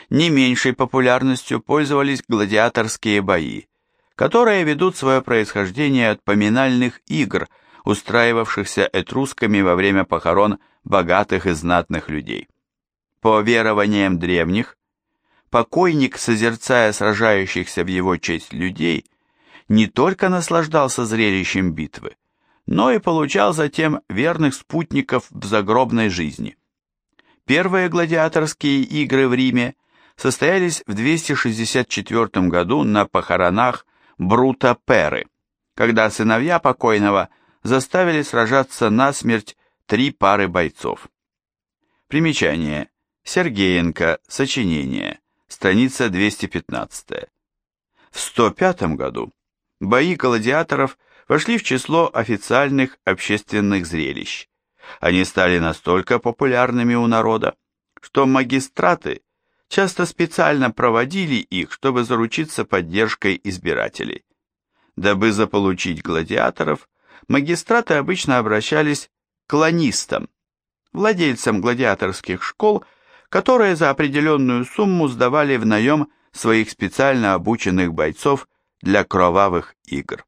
Не меньшей популярностью пользовались гладиаторские бои, которые ведут свое происхождение от поминальных игр, устраивавшихся этрусками во время похорон богатых и знатных людей. По верованиям древних, покойник, созерцая сражающихся в его честь людей, не только наслаждался зрелищем битвы, но и получал затем верных спутников в загробной жизни. Первые гладиаторские игры в Риме состоялись в 264 году на похоронах Брута Перы, когда сыновья покойного заставили сражаться насмерть 3 пары бойцов. Примечание. Сергеенко. Сочинение. Страница 215. В 105 году бои гладиаторов вошли в число официальных общественных зрелищ. Они стали настолько популярными у народа, что магистраты часто специально проводили их, чтобы заручиться поддержкой избирателей. Дабы заполучить гладиаторов, магистраты обычно обращались к ланистам, владельцам гладиаторских школ, которые за определенную сумму сдавали в наем своих специально обученных бойцов для кровавых игр.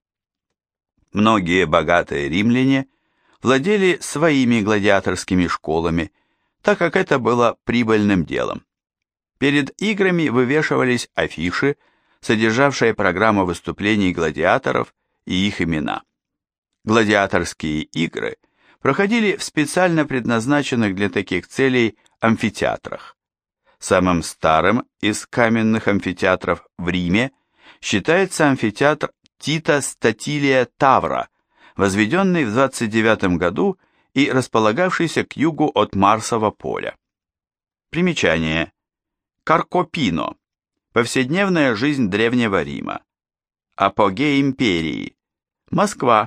Многие богатые римляне владели своими гладиаторскими школами, так как это было прибыльным делом. Перед играми вывешивались афиши, содержавшие программу выступлений гладиаторов и их имена. Гладиаторские игры проходили в специально предназначенных для таких целей амфитеатрах. Самым старым из каменных амфитеатров в Риме считается амфитеатр Тита Статилия Тавра, возведенный в 29 году и располагавшийся к югу от Марсового поля. Примечание. Каркопино. Повседневная жизнь Древнего Рима. Апогей империи. Москва.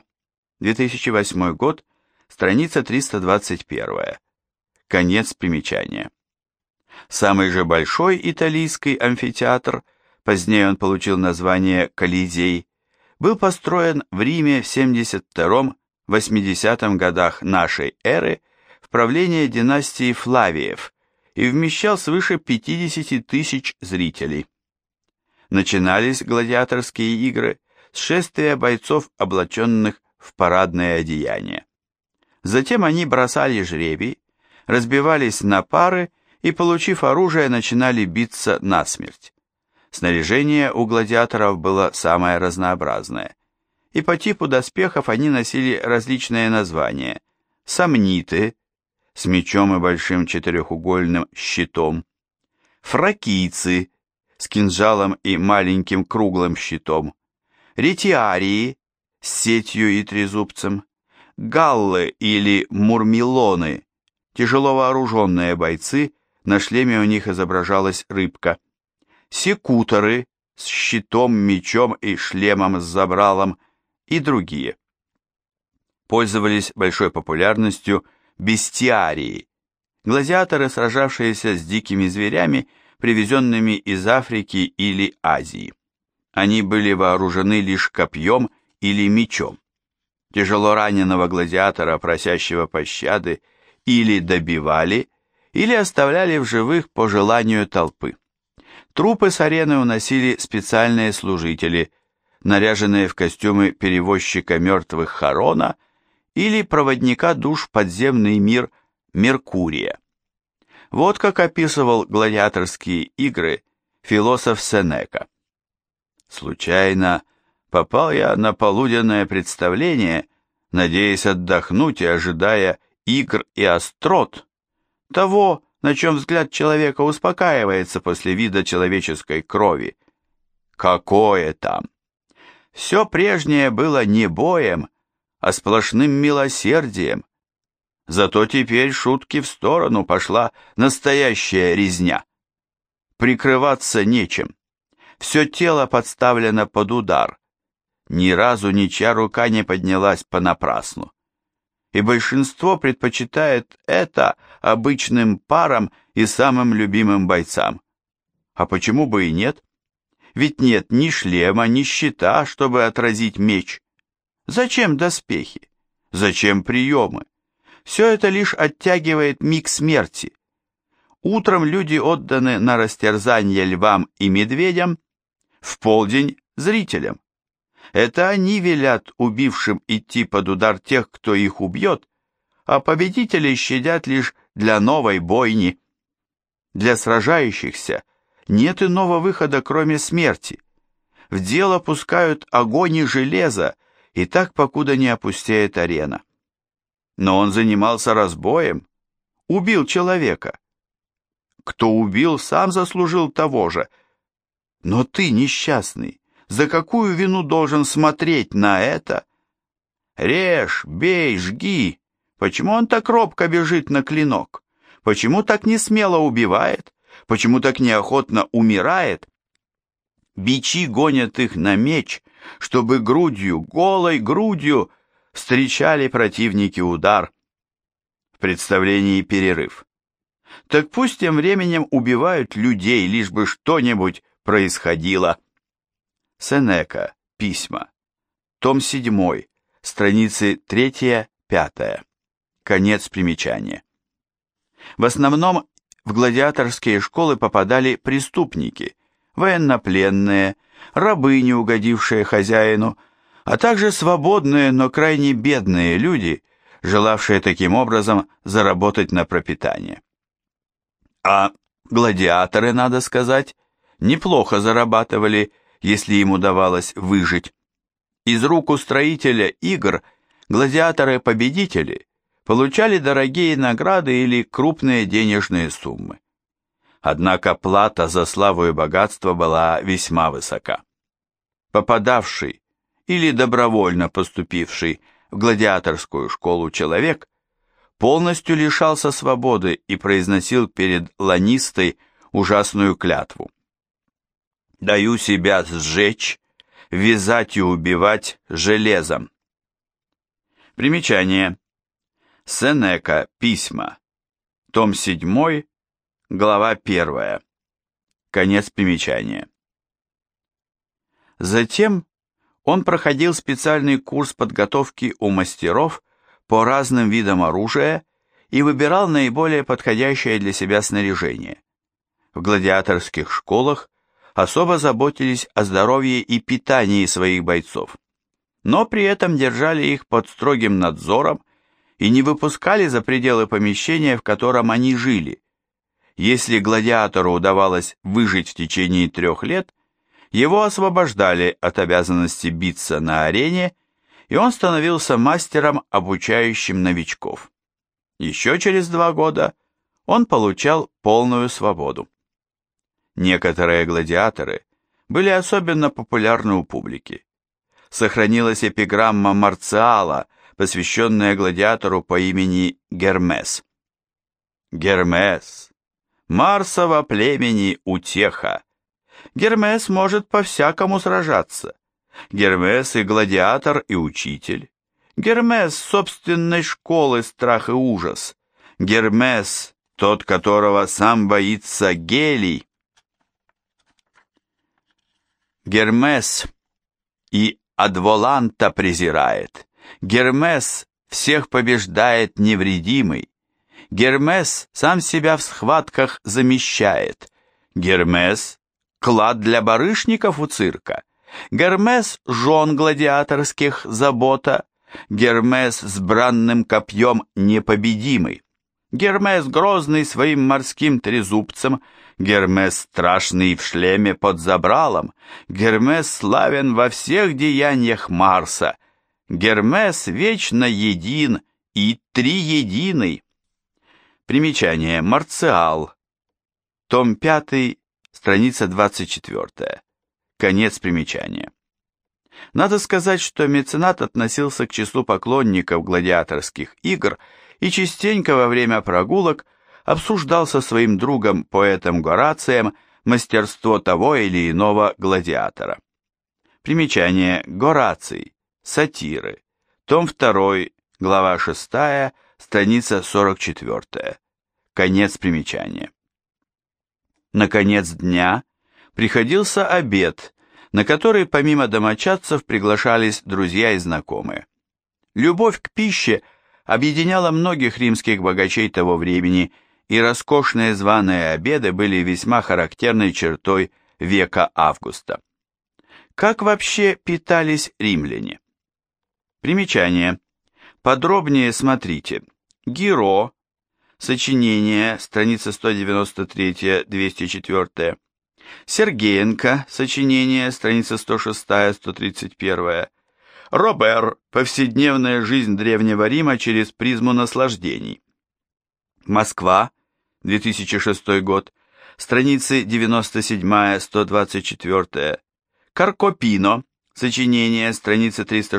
2008 год. Страница 321. Конец примечания. Самый же большой италийский амфитеатр, позднее он получил название Колизей, был построен в Риме в 72-80 годах нашей эры в правлении династии Флавиев и вмещал свыше 50 тысяч зрителей. Начинались гладиаторские игры с шествия бойцов, облаченных в парадное одеяние. Затем они бросали жребий, разбивались на пары и, получив оружие, начинали биться насмерть. Снаряжение у гладиаторов было самое разнообразное, и по типу доспехов они носили различные названия: сомниты с мечом и большим четырехугольным щитом, фракийцы с кинжалом и маленьким круглым щитом, ретиарии с сетью и трезубцем, галлы или мурмилоны, тяжело вооруженные бойцы, на шлеме у них изображалась рыбка, секуторы с щитом, мечом и шлемом с забралом и другие. Пользовались большой популярностью бестиарии, гладиаторы, сражавшиеся с дикими зверями, привезенными из Африки или Азии. Они были вооружены лишь копьем или мечом. Тяжело раненого гладиатора, просящего пощады, или добивали, или оставляли в живых по желанию толпы. Трупы с арены уносили специальные служители, наряженные в костюмы перевозчика мертвых Харона или проводника душ в подземный мир Меркурия. Вот как описывал гладиаторские игры философ Сенека. «Случайно попал я на полуденное представление, надеясь отдохнуть и ожидая игр и острот, того, на чем взгляд человека успокаивается после вида человеческой крови. Какое там! Все прежнее было не боем, а сплошным милосердием. Зато теперь шутки в сторону, пошла настоящая резня. Прикрываться нечем. Все тело подставлено под удар. Ни разу ничья рука не поднялась понапрасну. И большинство предпочитает это обычным парам и самым любимым бойцам. А почему бы и нет? Ведь нет ни шлема, ни щита, чтобы отразить меч. Зачем доспехи? Зачем приемы? Все это лишь оттягивает миг смерти. Утром люди отданы на растерзание львам и медведям, в полдень – зрителям. Это они велят убившим идти под удар тех, кто их убьет, а победителей щадят лишь для новой бойни. Для сражающихся нет иного выхода, кроме смерти. В дело пускают огонь и железо, и так покуда не опустеет арена. Но он занимался разбоем, убил человека. Кто убил, сам заслужил того же. Но ты, несчастный, за какую вину должен смотреть на это? Режь, бей, жги. Почему он так робко бежит на клинок? Почему так несмело убивает? Почему так неохотно умирает? Бичи гонят их на меч, чтобы грудью, голой грудью встречали противники удар. В представлении перерыв. Так пусть тем временем убивают людей, лишь бы что-нибудь происходило. Сенека. Письма. Том 7. Страницы 3-5. Конец примечания. В основном в гладиаторские школы попадали преступники, военнопленные, рабы, не угодившие хозяину, а также свободные, но крайне бедные люди, желавшие таким образом заработать на пропитание. А гладиаторы, надо сказать, неплохо зарабатывали, если им удавалось выжить. Из рук устроителя игр гладиаторы-победители получали дорогие награды или крупные денежные суммы. Однако плата за славу и богатство была весьма высока. Попадавший или добровольно поступивший в гладиаторскую школу человек полностью лишался свободы и произносил перед ланистой ужасную клятву. «Даю себя сжечь, вязать и убивать железом». Примечание. Сенека. Письма. Том 7, глава 1. Конец примечания. Затем он проходил специальный курс подготовки у мастеров по разным видам оружия и выбирал наиболее подходящее для себя снаряжение. В гладиаторских школах особо заботились о здоровье и питании своих бойцов, но при этом держали их под строгим надзором и не выпускали за пределы помещения, в котором они жили. Если гладиатору удавалось выжить в течение 3 лет, его освобождали от обязанности биться на арене, и он становился мастером, обучающим новичков. Еще через 2 года он получал полную свободу. Некоторые гладиаторы были особенно популярны у публики. Сохранилась эпиграмма Марциала, посвященная гладиатору по имени Гермес. Гермес, Марсово племени утеха. Гермес может по-всякому сражаться. Гермес и гладиатор, и учитель. Гермес собственной школы страх и ужас. Гермес, тот, которого сам боится Гелий. Гермес и Адволанта презирает. Гермес всех побеждает невредимый. Гермес сам себя в схватках замещает. Гермес — клад для барышников у цирка. Гермес — жен гладиаторских забота. Гермес с бранным копьем непобедимый. Гермес грозный своим морским трезубцем. Гермес страшный в шлеме под забралом. Гермес славен во всех деяниях Марса. Гермес вечно един и триединый. Примечание. Марциал. Том 5, страница 24. Конец примечания. Надо сказать, что меценат относился к числу поклонников гладиаторских игр и частенько во время прогулок обсуждал со своим другом, поэтом Горацием, мастерство того или иного гладиатора. Примечание. Гораций. Сатиры. Том 2, глава 6, страница 44. Конец примечания. На конец дня приходился обед, на который помимо домочадцев приглашались друзья и знакомые. Любовь к пище объединяла многих римских богачей того времени и роскошные званые обеды были весьма характерной чертой века Августа. Как вообще питались римляне? Примечание. Подробнее смотрите. Гиро, сочинение, страница 193-204. Сергеенко, сочинение, страница 106-131. Робер, повседневная жизнь Древнего Рима через призму наслаждений. Москва, 2006 год, страницы 97-124. Каркопино, сочинение, страница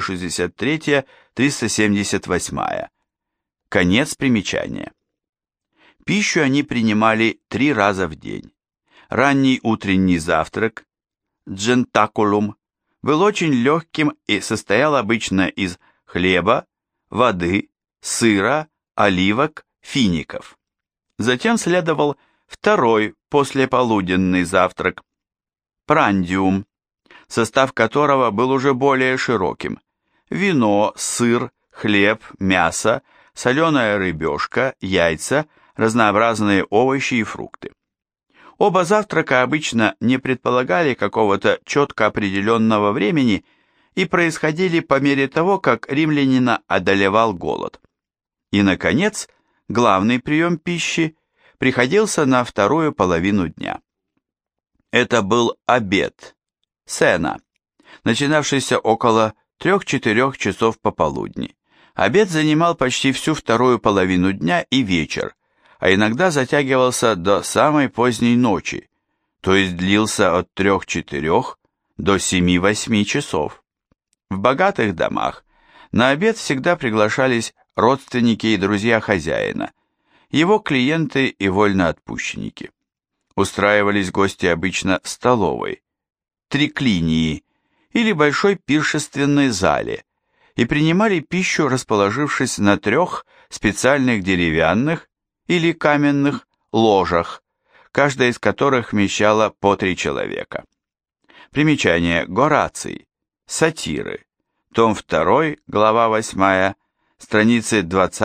363-378. Конец примечания. Пищу они принимали 3 раза в день. Ранний утренний завтрак, джентакулум, был очень легким и состоял обычно из хлеба, воды, сыра, оливок, фиников. Затем следовал второй послеполуденный завтрак, прандиум, состав которого был уже более широким. Вино, сыр, хлеб, мясо, соленая рыбешка, яйца, разнообразные овощи и фрукты. Оба завтрака обычно не предполагали какого-то четко определенного времени и происходили по мере того, как римлянина одолевал голод. И, наконец, главный прием пищи приходился на вторую половину дня. Это был обед, сена, начинавшийся около 3-4 часов пополудни. Обед занимал почти всю вторую половину дня и вечер, а иногда затягивался до самой поздней ночи, то есть длился от 3-4 до 7-8 часов. В богатых домах на обед всегда приглашались родственники и друзья хозяина, его клиенты и вольноотпущенники. Устраивались гости обычно в столовой, триклинии или большой пиршественной зале и принимали пищу, расположившись на 3 специальных деревянных или каменных ложах, каждая из которых вмещала по 3 человека. Примечание. Гораций. Сатиры. Том 2, глава 8, страницы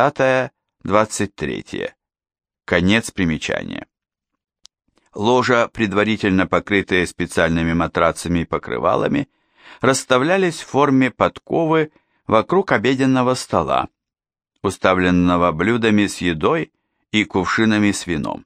20-23. Конец примечания. Ложа, предварительно покрытые специальными матрацами и покрывалами, расставлялись в форме подковы вокруг обеденного стола, уставленного блюдами с едой и кувшинами с вином.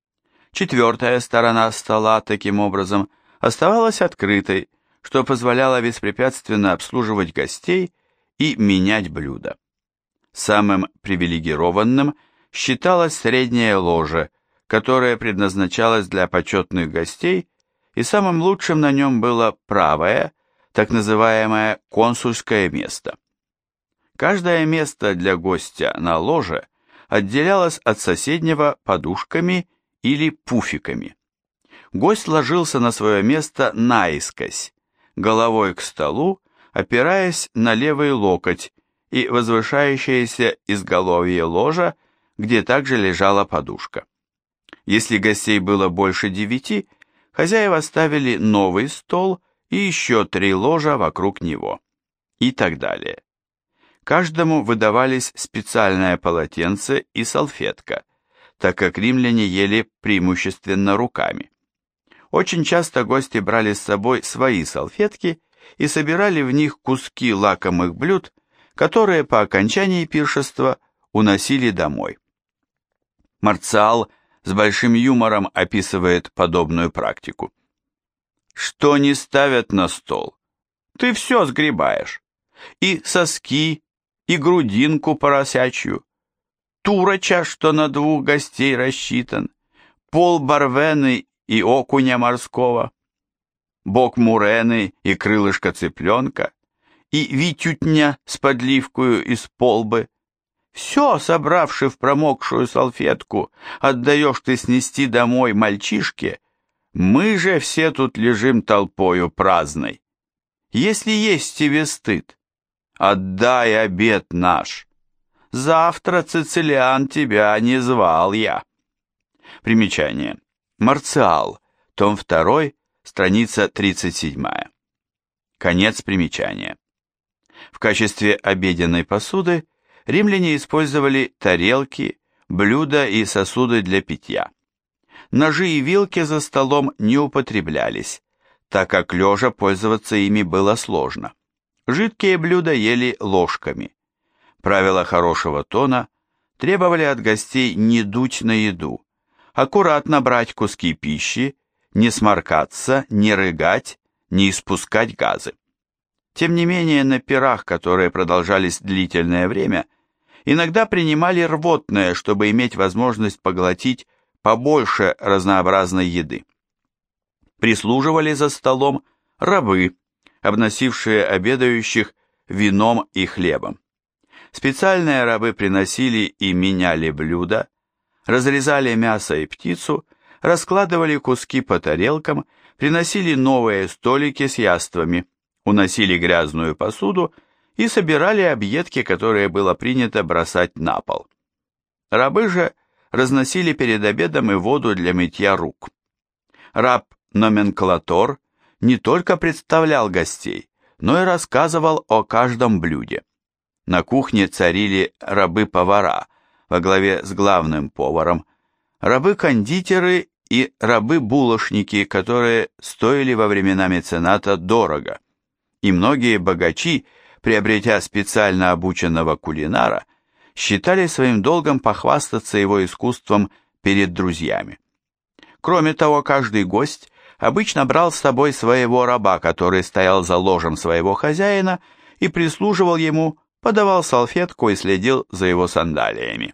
4-я сторона стола, таким образом, оставалась открытой, что позволяло беспрепятственно обслуживать гостей и менять блюда. Самым привилегированным считалось среднее ложе, которое предназначалось для почетных гостей, и самым лучшим на нем было правое, так называемое консульское место. Каждое место для гостя на ложе отделялось от соседнего подушками или пуфиками. Гость ложился на свое место наискось, головой к столу, опираясь на левый локоть и возвышающееся изголовье ложа, где также лежала подушка. Если гостей было больше 9, хозяева ставили новый стол и еще 3 ложа вокруг него. И так далее. Каждому выдавались специальное полотенце и салфетка, так как римляне ели преимущественно руками. Очень часто гости брали с собой свои салфетки и собирали в них куски лакомых блюд, которые по окончании пиршества уносили домой. Марциал с большим юмором описывает подобную практику. Что не ставят на стол, ты все сгребаешь. И соски, и грудинку поросячью, туроча, что на 2 гостей рассчитан, пол барвены и окуня морского, бок мурены и крылышко цыпленка, и витютня с подливкою из полбы. Все, собравши в промокшую салфетку, отдаешь ты снести домой мальчишке, мы же все тут лежим толпою праздной. Если есть тебе стыд, отдай обед наш. Завтра, Цицилиан, тебя не звал я. Примечание. Марциал, том 2, страница 37. Конец примечания. В качестве обеденной посуды римляне использовали тарелки, блюда и сосуды для питья. Ножи и вилки за столом не употреблялись, так как лежа пользоваться ими было сложно. Жидкие блюда ели ложками. Правила хорошего тона требовали от гостей не дуть на еду, аккуратно брать куски пищи, не сморкаться, не рыгать, не испускать газы. Тем не менее, на пирах, которые продолжались длительное время, иногда принимали рвотное, чтобы иметь возможность поглотить побольше разнообразной еды. Прислуживали за столом рабы, обносившие обедающих вином и хлебом. Специальные рабы приносили и меняли блюда, разрезали мясо и птицу, раскладывали куски по тарелкам, приносили новые столики с яствами, уносили грязную посуду и собирали объедки, которые было принято бросать на пол. Рабы же разносили перед обедом и воду для мытья рук. Раб-номенклатор не только представлял гостей, но и рассказывал о каждом блюде. На кухне царили рабы-повара во главе с главным поваром, рабы-кондитеры и рабы-булочники, которые стоили во времена мецената дорого, и многие богачи, приобретя специально обученного кулинара, считали своим долгом похвастаться его искусством перед друзьями. Кроме того, каждый гость обычно брал с собой своего раба, который стоял за ложем своего хозяина и прислуживал ему, подавал салфетку и следил за его сандалиями.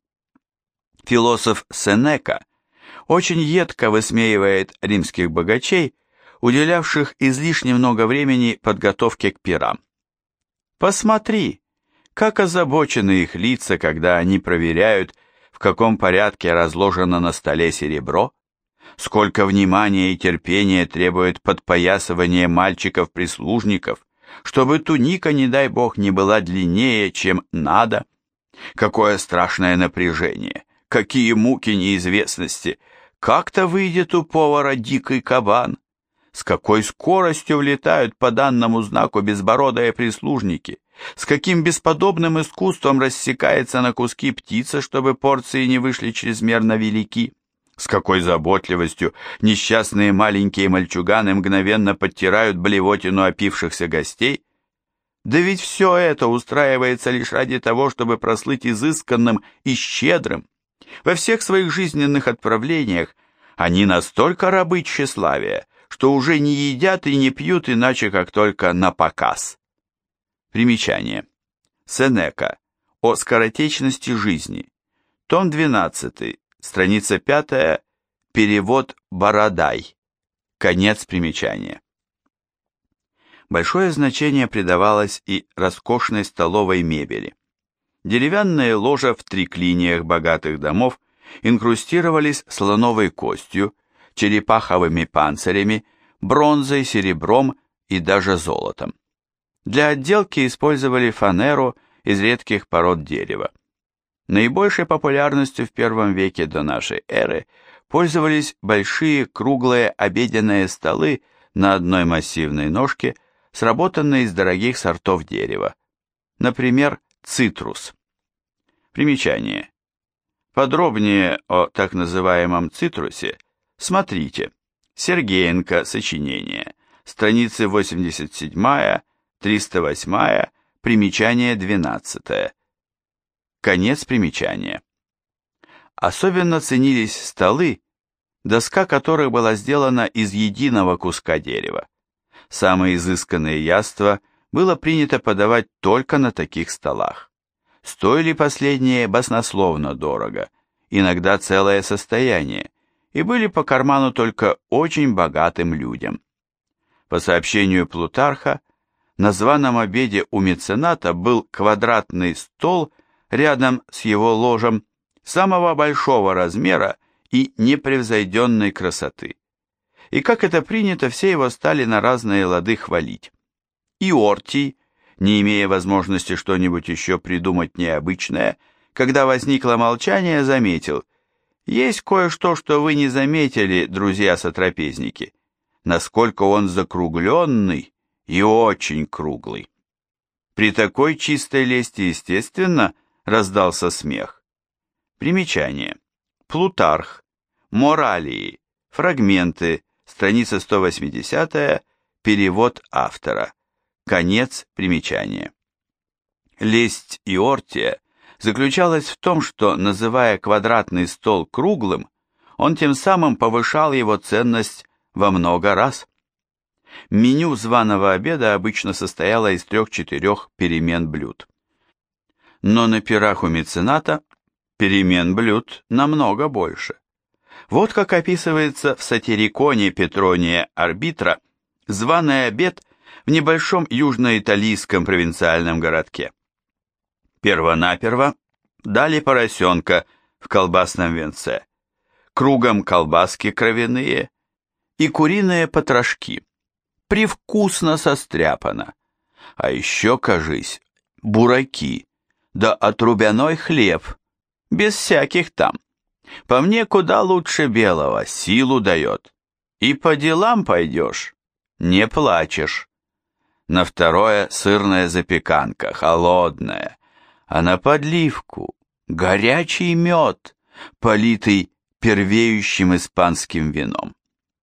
Философ Сенека очень едко высмеивает римских богачей, уделявших излишне много времени подготовке к пирам. Посмотри, как озабочены их лица, когда они проверяют, в каком порядке разложено на столе серебро, сколько внимания и терпения требует подпоясывание мальчиков-прислужников, чтобы туника, не дай бог, не была длиннее, чем надо. Какое страшное напряжение, какие муки неизвестности, как-то выйдет у повара дикий кабан, с какой скоростью влетают по данному знаку безбородые прислужники, с каким бесподобным искусством рассекается на куски птица, чтобы порции не вышли чрезмерно велики, с какой заботливостью несчастные маленькие мальчуганы мгновенно подтирают блевотину опившихся гостей. Да ведь все это устраивается лишь ради того, чтобы прослыть изысканным и щедрым. Во всех своих жизненных отправлениях они настолько рабы тщеславия, что уже не едят и не пьют иначе, как только на показ. Примечание. Сенека. О скоротечности жизни. Том 12, страница 5, перевод Бородай. Конец примечания. Большое значение придавалось и роскошной столовой мебели. Деревянные ложа в триклиниях богатых домов инкрустировались слоновой костью, черепаховыми панцирями, бронзой, серебром и даже золотом. Для отделки использовали фанеру из редких пород дерева. Наибольшей популярностью в первом веке до нашей эры пользовались большие круглые обеденные столы на одной массивной ножке, сработанные из дорогих сортов дерева, например, цитрус. Примечание. Подробнее о так называемом цитрусе смотрите Сергеенко, сочинение, страницы 87, 308, примечание 12. Конец примечания. Особенно ценились столы, доска которых была сделана из единого куска дерева. Самые изысканные яства было принято подавать только на таких столах. Стоили последние баснословно дорого, иногда целое состояние, и были по карману только очень богатым людям. По сообщению Плутарха, на званом обеде у мецената был квадратный стол рядом с его ложем самого большого размера и непревзойденной красоты. И как это принято, все его стали на разные лады хвалить. И Ортий, не имея возможности что-нибудь еще придумать необычное, когда возникло молчание, заметил: «Есть кое-что, что вы не заметили, друзья-сотрапезники, насколько он закругленный и очень круглый». При такой чистой лести, естественно, раздался смех. Примечание. Плутарх. Моралии. Фрагменты. Страница 180. Перевод автора. Конец примечания. Лесть Иортия заключалась в том, что, называя квадратный стол круглым, он тем самым повышал его ценность во много раз. Меню званого обеда обычно состояло из 3-4 перемен блюд. Но на пирах у мецената перемен блюд намного больше. Вот как описывается в сатириконе Петрония Арбитра званый обед в небольшом южноиталийском провинциальном городке. Первонаперво дали поросенка в колбасном венце, кругом колбаски кровяные и куриные потрошки, привкусно состряпано, а еще, кажись, бураки, да отрубяной хлеб, без всяких там. По мне куда лучше белого, силу дает, и по делам пойдешь, не плачешь. На второе сырная запеканка, холодная, а на подливку горячий мед, политый первеющим испанским вином.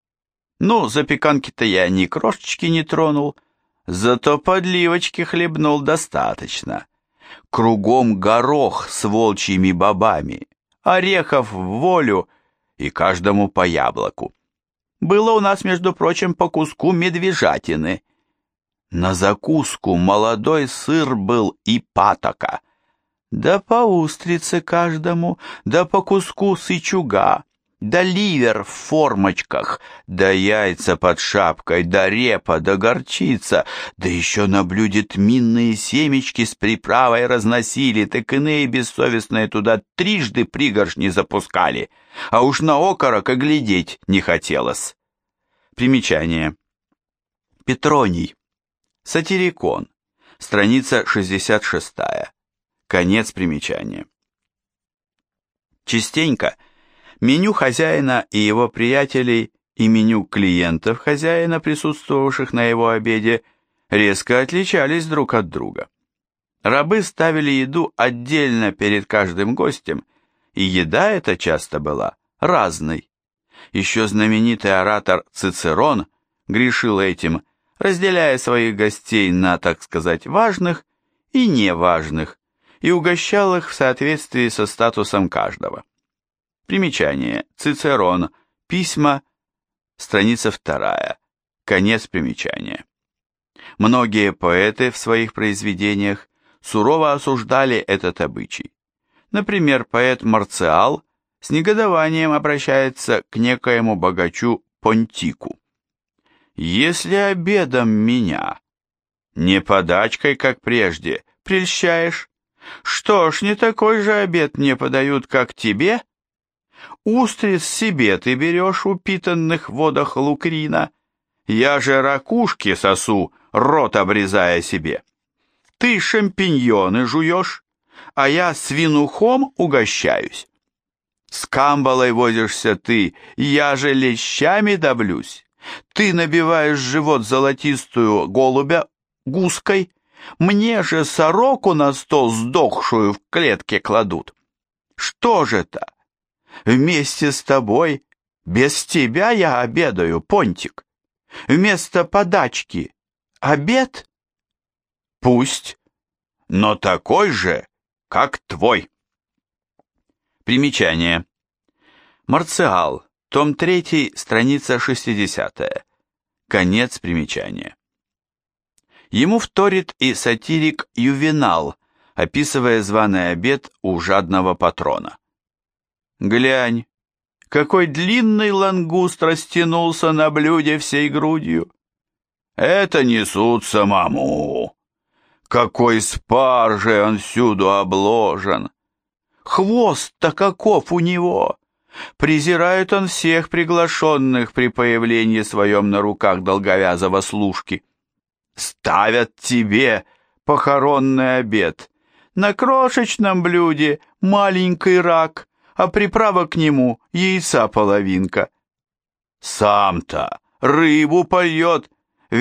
Ну, запеканки-то я ни крошечки не тронул, зато подливочки хлебнул достаточно. Кругом горох с волчьими бобами, орехов в волю и каждому по яблоку. Было у нас, между прочим, по куску медвежатины. На закуску молодой сыр был и патока. Да по устрице каждому, да по куску сычуга, да ливер в формочках, да яйца под шапкой, да репа, да горчица, да еще на блюде тминные семечки с приправой разносили, так иные бессовестные туда трижды пригоршни запускали, а уж на окорок и глядеть не хотелось. Примечание. Петроний. Сатирикон. Страница 66. Конец примечания. Частенько меню хозяина и его приятелей и меню клиентов хозяина, присутствовавших на его обеде, резко отличались друг от друга. Рабы ставили еду отдельно перед каждым гостем, и еда эта часто была разной. Еще знаменитый оратор Цицерон грешил этим, разделяя своих гостей на, так сказать, важных и неважных, и угощал их в соответствии со статусом каждого. Примечание. Цицерон. Письма. Страница 2. Конец примечания. Многие поэты в своих произведениях сурово осуждали этот обычай. Например, поэт Марциал с негодованием обращается к некоему богачу Понтику. «Если обедом меня, не подачкой, как прежде, прельщаешь, что ж, не такой же обед мне подают, как тебе? Устриц себе ты берешь в упитанных водах Лукрина, я же ракушки сосу, рот обрезая себе. Ты шампиньоны жуешь, а я свинухом угощаюсь. С камбалой возишься ты, я же лещами давлюсь. Ты набиваешь живот золотистую голубя гуской, мне же сороку на стол сдохшую в клетке кладут. Что же это? Вместе с тобой, без тебя я обедаю, Понтик. Вместо подачки обед? Пусть, но такой же, как твой». Примечание. Марциал, том 3, страница 60. Конец примечания. Ему вторит и сатирик Ювенал, описывая званый обед у жадного патрона. «Глянь, какой длинный лангуст растянулся на блюде всей грудью. Это несут самому. Какой спаржей он всюду обложен. Хвост-то каков у него! Презирает он всех приглашенных при появлении своем на руках долговязого служки. Ставят тебе похоронный обед. На крошечном блюде маленький рак, а приправа к нему яйца половинка. Сам-то рыбу польет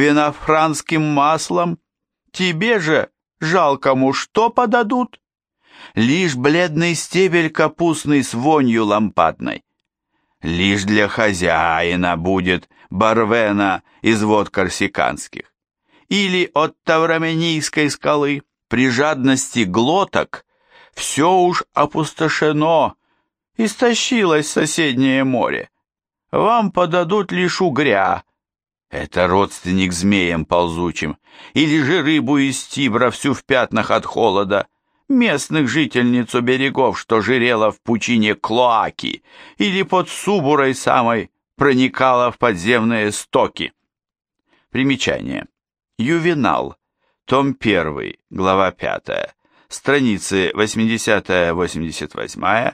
винофранским маслом. Тебе же жалкому что подадут? лишь бледный стебель капустный с вонью лампадной. Лишь для хозяина будет барвена из вод корсиканских. Или от Тавраменийской скалы при жадности глоток все уж опустошено, истощилось соседнее море. Вам подадут лишь угря, это родственник змеям ползучим, или же рыбу из Тибра всю в пятнах от холода, местных жительницу берегов, что жирела в пучине Клоаки, или под Субурой самой проникала в подземные стоки. Примечание. Ювенал, том 1, глава 5, страницы 80-88,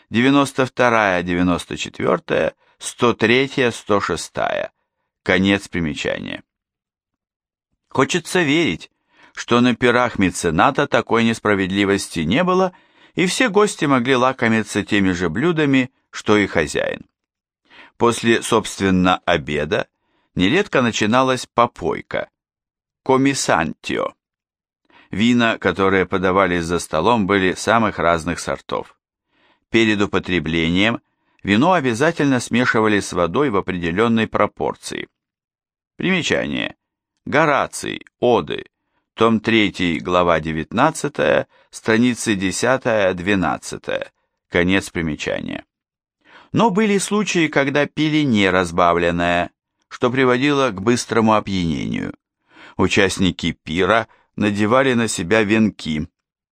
92-94, 103-106. Конец примечания. Хочется верить, что на пирах мецената такой несправедливости не было, и все гости могли лакомиться теми же блюдами, что и хозяин. После, собственно, обеда нередко начиналась попойка, комисантио. Вина, которые подавались за столом, были самых разных сортов. Перед употреблением вино обязательно смешивали с водой в определенной пропорции. Примечание. Гораций, Оды, том 3, глава 19, страницы 10-12, конец примечания. Но были случаи, когда пили неразбавленное, что приводило к быстрому опьянению. Участники пира надевали на себя венки,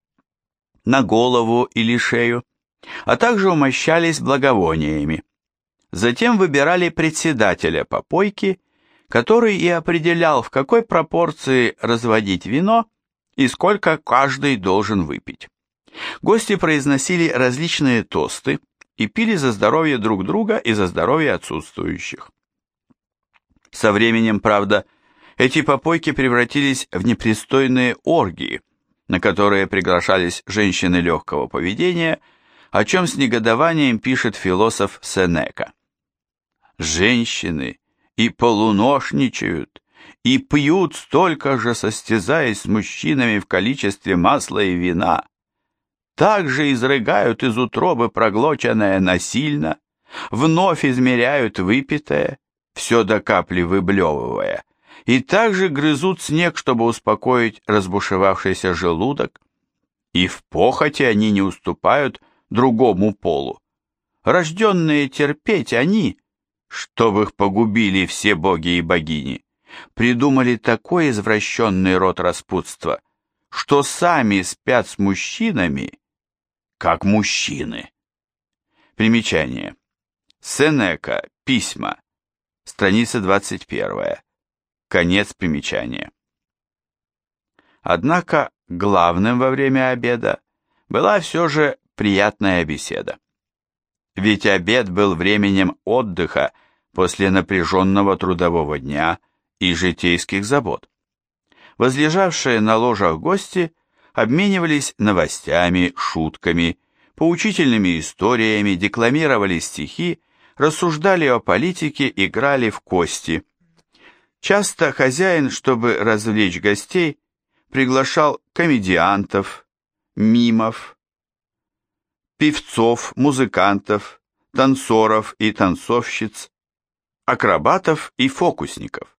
на голову или шею, а также умощались благовониями. Затем выбирали председателя попойки, который и определял, в какой пропорции разводить вино и сколько каждый должен выпить. Гости произносили различные тосты и пили за здоровье друг друга и за здоровье отсутствующих. Со временем, правда, эти попойки превратились в непристойные оргии, на которые приглашались женщины легкого поведения, о чем с негодованием пишет философ Сенека. Женщины и полуношничают, и пьют столько же, состязаясь с мужчинами в количестве масла и вина. Также изрыгают из утробы проглоченное насильно, вновь измеряют выпитое, все до капли выблевывая, и также грызут снег, чтобы успокоить разбушевавшийся желудок. И в похоти они не уступают другому полу. Рожденные терпеть они, чтобы их погубили все боги и богини, придумали такой извращенный род распутства, что сами спят с мужчинами, как мужчины. Примечание. Сенека. Письма. Страница 21. Конец примечания. Однако главным во время обеда была все же приятная беседа. Ведь обед был временем отдыха после напряженного трудового дня и житейских забот. Возлежавшие на ложах гости обменивались новостями, шутками, поучительными историями, декламировали стихи, рассуждали о политике, играли в кости. Часто хозяин, чтобы развлечь гостей, приглашал комедиантов, мимов, певцов, музыкантов, танцоров и танцовщиц, акробатов и фокусников.